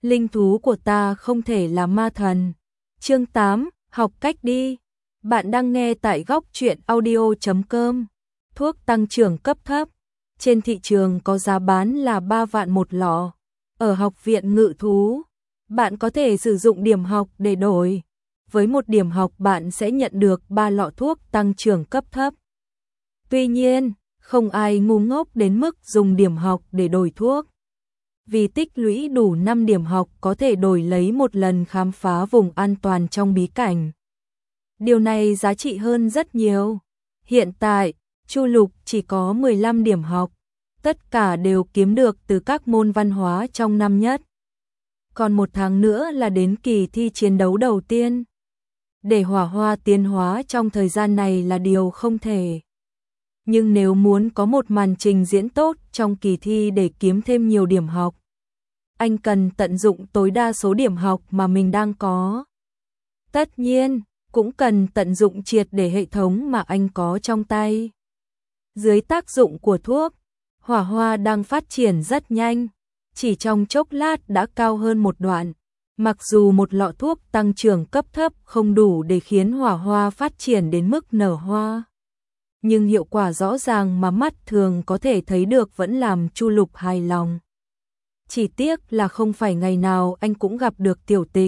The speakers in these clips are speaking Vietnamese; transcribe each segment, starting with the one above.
Linh thú của ta không thể là ma thần. Chương 8, học cách đi. Bạn đang nghe tại góc truyện audio.com. Thuốc tăng trưởng cấp thấp. Trên thị trường có giá bán là 3 vạn một lọ. Ở học viện ngự thú, bạn có thể sử dụng điểm học để đổi. Với một điểm học bạn sẽ nhận được 3 lọ thuốc tăng trưởng cấp thấp. Tuy nhiên, không ai ngu ngốc đến mức dùng điểm học để đổi thuốc. Vì tích lũy đủ 5 điểm học có thể đổi lấy một lần khám phá vùng an toàn trong bí cảnh. Điều này giá trị hơn rất nhiều. Hiện tại, Chu Lục chỉ có 15 điểm học. Tất cả đều kiếm được từ các môn văn hóa trong năm nhất. Còn 1 tháng nữa là đến kỳ thi chiến đấu đầu tiên. Để hỏa hoa tiến hóa trong thời gian này là điều không thể. Nhưng nếu muốn có một màn trình diễn tốt trong kỳ thi để kiếm thêm nhiều điểm học, anh cần tận dụng tối đa số điểm học mà mình đang có. Tất nhiên, cũng cần tận dụng triệt để hệ thống mà anh có trong tay. Dưới tác dụng của thuốc, hỏa hoa đang phát triển rất nhanh, chỉ trong chốc lát đã cao hơn một đoạn. Mặc dù một lọ thuốc tăng trưởng cấp thấp không đủ để khiến hỏa hoa phát triển đến mức nở hoa, nhưng hiệu quả rõ ràng mà mắt thường có thể thấy được vẫn làm Chu Lục hài lòng. Chỉ tiếc là không phải ngày nào anh cũng gặp được tiểu tịch.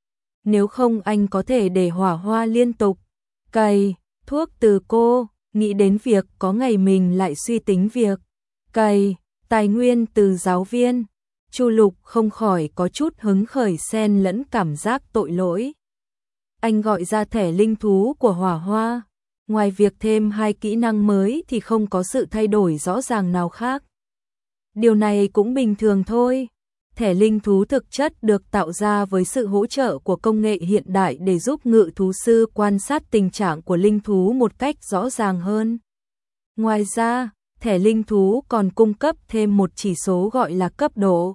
Nếu không anh có thể để hỏa hoa liên tục cày thuốc từ cô, nghĩ đến việc có ngày mình lại suy tính việc cày tài nguyên từ giáo viên. Chu Lục không khỏi có chút hứng khởi xen lẫn cảm giác tội lỗi. Anh gọi ra thẻ linh thú của hỏa hoa. Ngoài việc thêm 2 kỹ năng mới thì không có sự thay đổi rõ ràng nào khác. Điều này cũng bình thường thôi. Thẻ linh thú thực chất được tạo ra với sự hỗ trợ của công nghệ hiện đại để giúp ngự thú sư quan sát tình trạng của linh thú một cách rõ ràng hơn. Ngoài ra, thẻ linh thú còn cung cấp thêm một chỉ số gọi là cấp độ.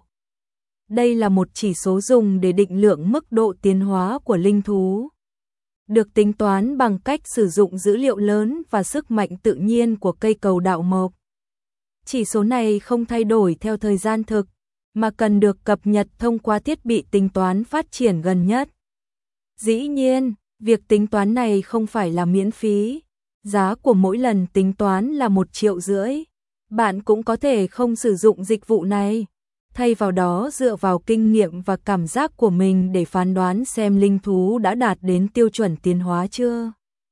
Đây là một chỉ số dùng để định lượng mức độ tiến hóa của linh thú. Được tính toán bằng cách sử dụng dữ liệu lớn và sức mạnh tự nhiên của cây cầu đạo mộc. Chỉ số này không thay đổi theo thời gian thực, mà cần được cập nhật thông qua thiết bị tính toán phát triển gần nhất. Dĩ nhiên, việc tính toán này không phải là miễn phí. Giá của mỗi lần tính toán là 1,5 triệu. Bạn cũng có thể không sử dụng dịch vụ này. Thay vào đó dựa vào kinh nghiệm và cảm giác của mình để phán đoán xem linh thú đã đạt đến tiêu chuẩn tiến hóa chưa.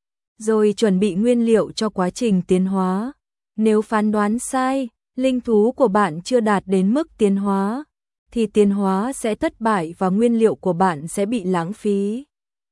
Rồi chuẩn bị nguyên liệu cho quá trình tiến hóa. Nếu phán đoán sai, linh thú của bạn chưa đạt đến mức tiến hóa, thì tiến hóa sẽ thất bại và nguyên liệu của bạn sẽ bị lãng phí.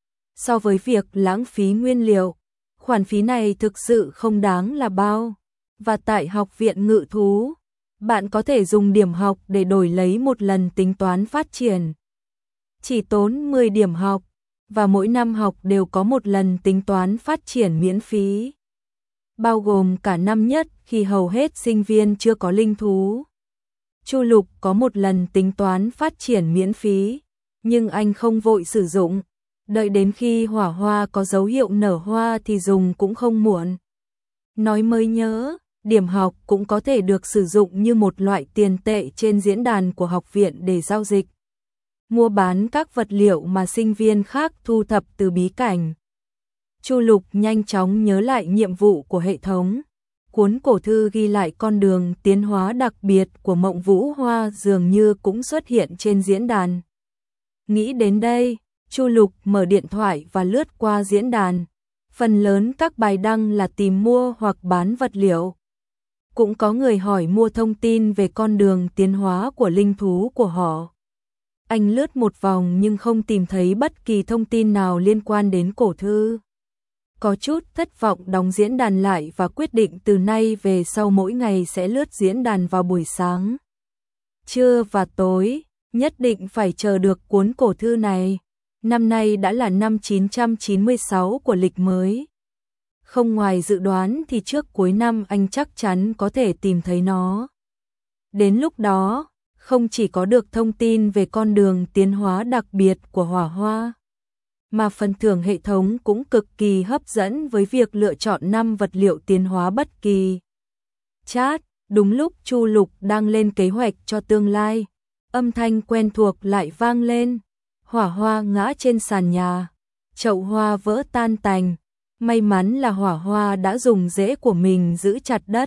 So với việc lãng phí nguyên liệu, khoản phí này thực sự không đáng là bao. Và tại học viện ngự thú, bạn có thể dùng điểm học để đổi lấy một lần tính toán phát triển. Chỉ tốn 10 điểm học, và mỗi năm học đều có một lần tính toán phát triển miễn phí. Bao gồm cả năm nhất khi hầu hết sinh viên chưa có linh thú. Chu Lục có một lần tính toán phát triển miễn phí, nhưng anh không vội sử dụng. Đợi đến khi hỏa hoa có dấu hiệu nở hoa thì dùng cũng không muộn. Nói mới nhớ, điểm học cũng có thể được sử dụng như một loại tiền tệ trên diễn đàn của học viện để giao dịch, mua bán các vật liệu mà sinh viên khác thu thập từ bí cảnh. Chu Lục nhanh chóng nhớ lại nhiệm vụ của hệ thống. Cuốn cổ thư ghi lại con đường tiến hóa đặc biệt của Mộng Vũ Hoa dường như cũng xuất hiện trên diễn đàn. Nghĩ đến đây, Chu Lục mở điện thoại và lướt qua diễn đàn. Phần lớn các bài đăng là tìm mua hoặc bán vật liệu. Cũng có người hỏi mua thông tin về con đường tiến hóa của linh thú của họ. Anh lướt một vòng nhưng không tìm thấy bất kỳ thông tin nào liên quan đến cổ thư. Có chút thất vọng đóng diễn đàn lại và quyết định từ nay về sau mỗi ngày sẽ lướt diễn đàn vào buổi sáng, trưa và tối, nhất định phải chờ được cuốn cổ thư này. Năm nay đã là năm 996 của lịch mới. Không ngoài dự đoán thì trước cuối năm anh chắc chắn có thể tìm thấy nó. Đến lúc đó, không chỉ có được thông tin về con đường tiến hóa đặc biệt của hỏa hoa, mà phần thưởng hệ thống cũng cực kỳ hấp dẫn với việc lựa chọn 5 vật liệu tiến hóa bất kỳ. Chat, đúng lúc Chu Lục đang lên kế hoạch cho tương lai, Âm thanh quen thuộc lại vang lên, hỏa hoa ngã trên sàn nhà, chậu hoa vỡ tan tành. May mắn là hỏa hoa đã dùng rễ của mình giữ chặt đất.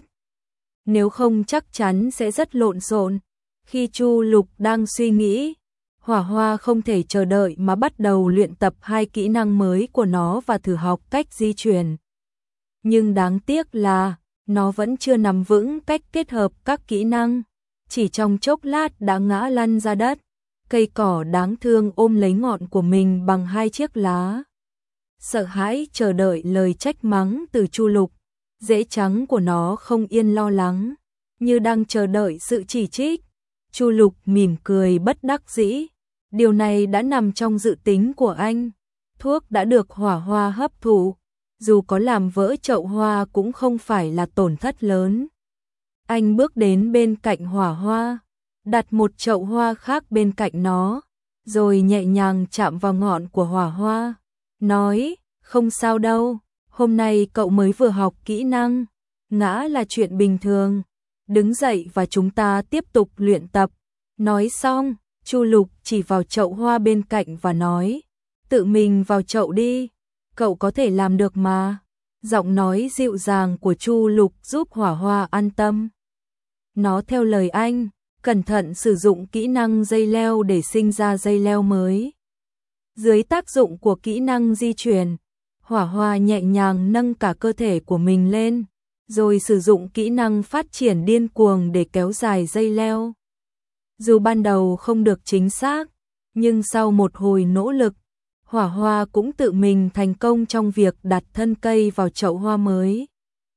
Nếu không chắc chắn sẽ rất lộn xộn. Khi Chu Lục đang suy nghĩ, hỏa hoa không thể chờ đợi mà bắt đầu luyện tập 2 kỹ năng mới của nó và thử học cách di chuyển. Nhưng đáng tiếc là, nó vẫn chưa nắm vững cách kết hợp các kỹ năng. Chỉ trong chốc lát đã ngã lăn ra đất. Cây cỏ đáng thương ôm lấy ngọn của mình bằng 2 chiếc lá. Sợ hãi chờ đợi lời trách mắng từ Chu Lục. Rễ trắng của nó không yên lo lắng, như đang chờ đợi sự chỉ trích. Chu Lục mỉm cười bất đắc dĩ. Điều này đã nằm trong dự tính của anh. Thuốc đã được hỏa hoa hấp thụ. Dù có làm vỡ chậu hoa cũng không phải là tổn thất lớn. Anh bước đến bên cạnh hỏa hoa, đặt một chậu hoa khác bên cạnh nó, rồi nhẹ nhàng chạm vào ngọn của hỏa hoa. Nói, không sao đâu, hôm nay cậu mới vừa học kỹ năng, ngã là chuyện bình thường. Đứng dậy và chúng ta tiếp tục luyện tập. Nói xong, Chu Lục chỉ vào chậu hoa bên cạnh và nói, tự mình vào chậu đi, cậu có thể làm được mà. Giọng nói dịu dàng của Chu Lục giúp hỏa hoa an tâm. Nó theo lời anh, cẩn thận sử dụng kỹ năng dây leo để sinh ra dây leo mới. Dưới tác dụng của kỹ năng di chuyển, hỏa hoa nhẹ nhàng nâng cả cơ thể của mình lên, rồi sử dụng kỹ năng phát triển điên cuồng để kéo dài dây leo. Dù ban đầu không được chính xác, nhưng sau một hồi nỗ lực, hỏa hoa cũng tự mình thành công trong việc đặt thân cây vào chậu hoa mới.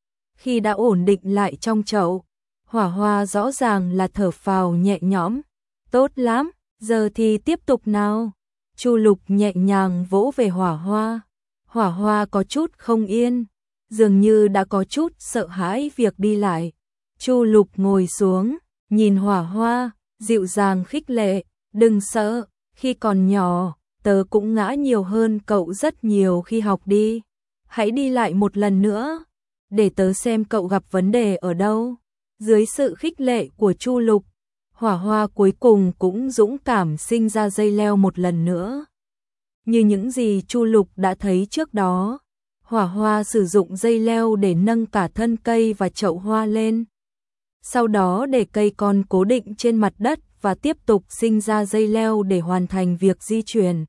Khi đã ổn định lại trong chậu, hỏa hoa rõ ràng là thở phào nhẹ nhõm. Tốt lắm, giờ thì tiếp tục nào. Chu Lục nhẹ nhàng vỗ về hỏa hoa. Hỏa hoa có chút không yên, dường như đã có chút sợ hãi việc đi lại. Chu Lục ngồi xuống, nhìn hỏa hoa, dịu dàng khích lệ, đừng sợ, khi còn nhỏ, tớ cũng ngã nhiều hơn cậu rất nhiều khi học đi. Hãy đi lại một lần nữa, để tớ xem cậu gặp vấn đề ở đâu. Dưới sự khích lệ của Chu Lục, hỏa hoa cuối cùng cũng dũng cảm sinh ra dây leo một lần nữa. Như những gì Chu Lục đã thấy trước đó, hỏa hoa sử dụng dây leo để nâng cả thân cây và chậu hoa lên. Sau đó để cây con cố định trên mặt đất và tiếp tục sinh ra dây leo để hoàn thành việc di chuyển.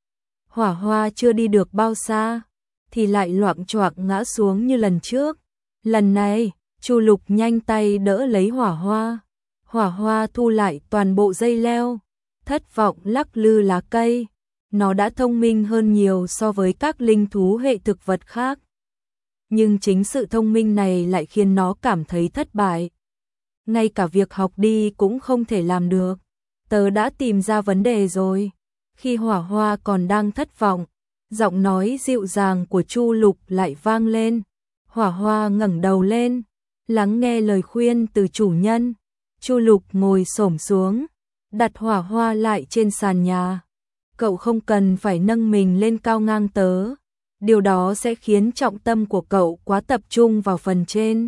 Hỏa hoa chưa đi được bao xa, thì lại loạng choạng ngã xuống như lần trước. Lần này, Chu Lục nhanh tay đỡ lấy hỏa hoa. Hỏa hoa thu lại toàn bộ dây leo, thất vọng lắc lư lá cây. Nó đã thông minh hơn nhiều so với các linh thú hệ thực vật khác. Nhưng chính sự thông minh này lại khiến nó cảm thấy thất bại. Ngay cả việc học đi cũng không thể làm được. Tớ đã tìm ra vấn đề rồi. Khi hỏa hoa còn đang thất vọng, giọng nói dịu dàng của Chu Lục lại vang lên. Hỏa hoa ngẩng đầu lên, lắng nghe lời khuyên từ chủ nhân. Chu Lục ngồi xổm xuống, đặt hỏa hoa lại trên sàn nhà. Cậu không cần phải nâng mình lên cao ngang tớ. Điều đó sẽ khiến trọng tâm của cậu quá tập trung vào phần trên.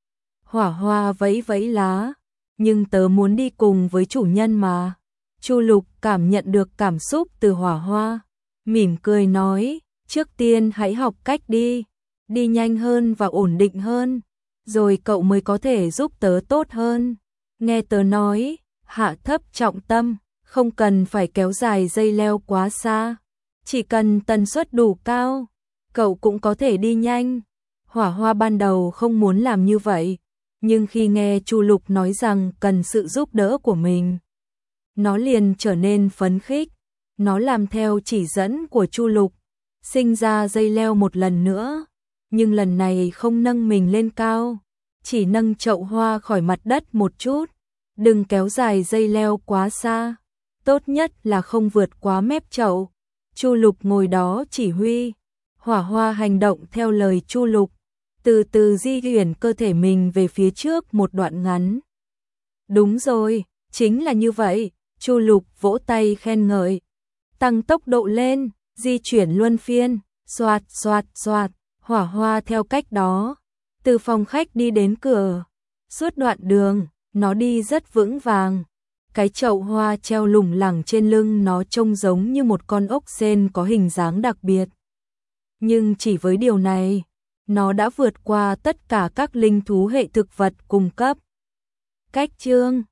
Hỏa hoa vẫy vẫy lá, nhưng tớ muốn đi cùng với chủ nhân mà. Chu Lục cảm nhận được cảm xúc từ hỏa hoa, mỉm cười nói, trước tiên hãy học cách đi nhanh hơn và ổn định hơn, rồi cậu mới có thể giúp tớ tốt hơn. Nghe tớ nói, hạ thấp trọng tâm, không cần phải kéo dài dây leo quá xa, chỉ cần tần suất đủ cao, cậu cũng có thể đi nhanh. Hỏa hoa ban đầu không muốn làm như vậy, nhưng khi nghe Chu Lục nói rằng cần sự giúp đỡ của mình, nó liền trở nên phấn khích. Nó làm theo chỉ dẫn của Chu Lục, sinh ra dây leo một lần nữa, nhưng lần này không nâng mình lên cao, chỉ nâng chậu hoa khỏi mặt đất một chút. Đừng kéo dài dây leo quá xa, tốt nhất là không vượt quá mép chậu. Chu Lục ngồi đó chỉ huy, hỏa hoa hành động theo lời Chu Lục, từ từ di chuyển cơ thể mình về phía trước một đoạn ngắn. Đúng rồi, chính là như vậy. Chu Lục vỗ tay khen ngợi, tăng tốc độ lên, di chuyển luân phiên, xoạt xoạt xoạt. Hỏa hoa theo cách đó, từ phòng khách đi đến cửa. Suốt đoạn đường, nó đi rất vững vàng, Cái chậu hoa treo lủng lẳng trên lưng nó trông giống như một con ốc sên có hình dáng đặc biệt. Nhưng chỉ với điều này, nó đã vượt qua tất cả các linh thú hệ thực vật cung cấp. Cách chương